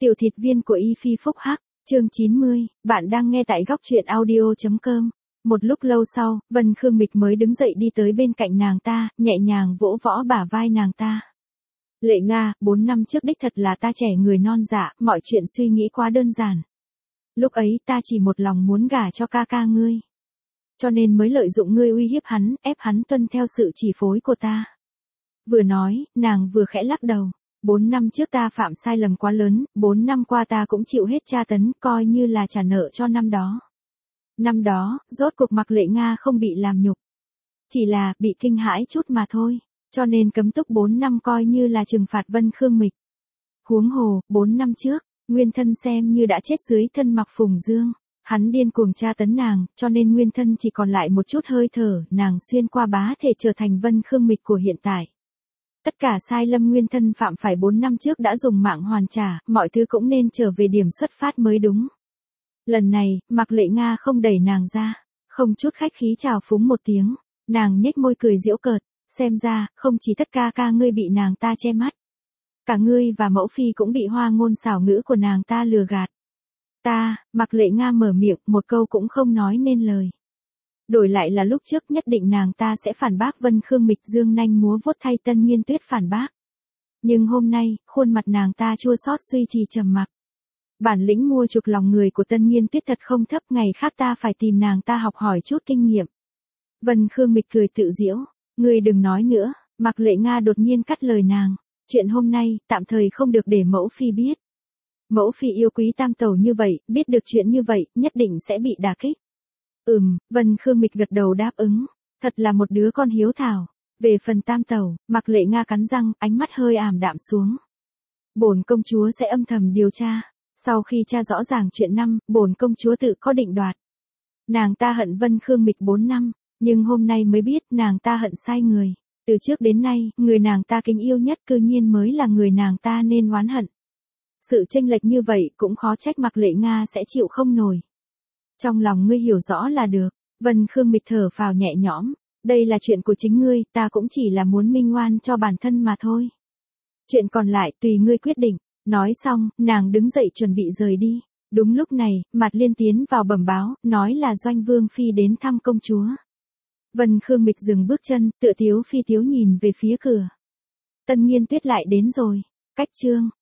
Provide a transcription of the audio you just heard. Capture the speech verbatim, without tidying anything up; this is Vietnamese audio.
Tiểu thịt viên của Y Phi Phúc Hắc, chương chín mươi, bạn đang nghe tại góc truyện audio.com. Một lúc lâu sau, Vân Khương Mịch mới đứng dậy đi tới bên cạnh nàng ta, nhẹ nhàng vỗ võ bả vai nàng ta. Lệ Nga, bốn năm trước đích thật là ta trẻ người non dạ, mọi chuyện suy nghĩ quá đơn giản. Lúc ấy ta chỉ một lòng muốn gả cho ca ca ngươi. Cho nên mới lợi dụng ngươi uy hiếp hắn, ép hắn tuân theo sự chỉ phối của ta. Vừa nói, nàng vừa khẽ lắc đầu. Bốn năm trước ta phạm sai lầm quá lớn, bốn năm qua ta cũng chịu hết tra tấn, coi như là trả nợ cho năm đó. Năm đó, rốt cuộc Mạc Lệ Nga không bị làm nhục. Chỉ là, bị kinh hãi chút mà thôi, cho nên cấm túc bốn năm coi như là trừng phạt Vân Khương Mịch. Huống hồ, bốn năm trước, nguyên thân xem như đã chết dưới thân Mạc Phùng Dương. Hắn điên cuồng tra tấn nàng, cho nên nguyên thân chỉ còn lại một chút hơi thở, nàng xuyên qua bá thể trở thành Vân Khương Mịch của hiện tại. Tất cả sai lầm nguyên thân phạm phải bốn năm trước đã dùng mạng hoàn trả, mọi thứ cũng nên trở về điểm xuất phát mới đúng. Lần này, Mạc Lệ Nga không đẩy nàng ra, không chút khách khí chào phúng một tiếng, nàng nhếch môi cười giễu cợt, xem ra, không chỉ tất cả ca ngươi bị nàng ta che mắt. Cả ngươi và mẫu phi cũng bị hoa ngôn xảo ngữ của nàng ta lừa gạt. Ta, Mạc Lệ Nga mở miệng, một câu cũng không nói nên lời. Đổi lại là lúc trước nhất định nàng ta sẽ phản bác Vân Khương Mịch dương nanh múa vuốt thay Tân Nhiên Tuyết phản bác. Nhưng hôm nay, khuôn mặt nàng ta chua xót duy trì trầm mặc. Bản lĩnh mua chuộc lòng người của Tân Nhiên Tuyết thật không thấp, ngày khác ta phải tìm nàng ta học hỏi chút kinh nghiệm. Vân Khương Mịch cười tự giễu, ngươi đừng nói nữa, Mạc Lệ Nga đột nhiên cắt lời nàng, chuyện hôm nay, tạm thời không được để mẫu phi biết. Mẫu phi yêu quý tam tẩu như vậy, biết được chuyện như vậy, nhất định sẽ bị đả kích. Ừm, Vân Khương Mịch gật đầu đáp ứng, thật là một đứa con hiếu thảo. Về phần tam tẩu, Mạc Lệ Nga cắn răng, ánh mắt hơi ảm đạm xuống. Bổn công chúa sẽ âm thầm điều tra, sau khi tra rõ ràng chuyện năm, bổn công chúa tự có định đoạt. Nàng ta hận Vân Khương Mịch bốn năm, nhưng hôm nay mới biết nàng ta hận sai người. Từ trước đến nay, người nàng ta kính yêu nhất cư nhiên mới là người nàng ta nên oán hận. Sự chênh lệch như vậy cũng khó trách Mạc Lệ Nga sẽ chịu không nổi. Trong lòng ngươi hiểu rõ là được, Vân Khương Mịch thở phào nhẹ nhõm, đây là chuyện của chính ngươi, ta cũng chỉ là muốn minh oan cho bản thân mà thôi. Chuyện còn lại tùy ngươi quyết định, nói xong, nàng đứng dậy chuẩn bị rời đi. Đúng lúc này, Mạt Liên tiến vào bẩm báo, nói là Doanh Vương Phi đến thăm công chúa. Vân Khương Mịch dừng bước chân, tựa thiếu phi thiếu nhìn về phía cửa. Tân Nhiên Tuyết lại đến rồi, cách chương.